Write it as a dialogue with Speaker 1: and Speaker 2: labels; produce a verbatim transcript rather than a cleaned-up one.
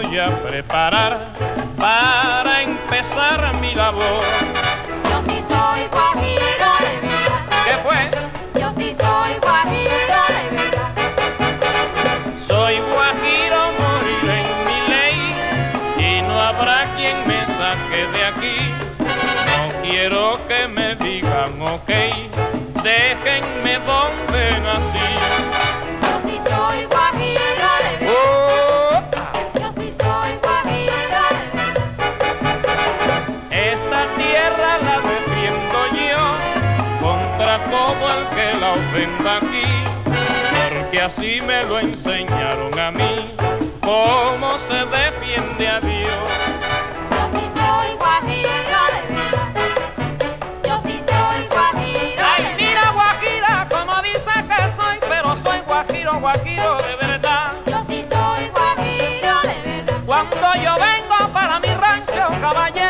Speaker 1: voy a preparar para empezar mi labor.
Speaker 2: Yo sí soy guajiro de verdad.
Speaker 1: ¿Qué fue?
Speaker 2: Yo sí soy guajiro de verdad.
Speaker 1: Soy guajiro, moriré en mi ley y no habrá quien me saque de aquí. No quiero que me digan ok, déjenme donde nací.
Speaker 2: Yo sí soy guajiro de verdad.
Speaker 1: Oh,
Speaker 2: Yo sí soy guajiro de verdad.
Speaker 1: esta tierra la defiendo yo contra todo el que la ofenda aquí, porque así me lo enseñaron a mí, cómo se defiende a Dios.
Speaker 2: Yo sí soy guajiro de verdad. Yo sí soy guajiro
Speaker 1: Ay,
Speaker 2: de
Speaker 1: mira guajira, como dice que soy, pero soy guajiro, guajiro de verdad.
Speaker 2: Yo sí soy guajiro de verdad.
Speaker 1: Cuando yo vengo para mi rancho, caballero,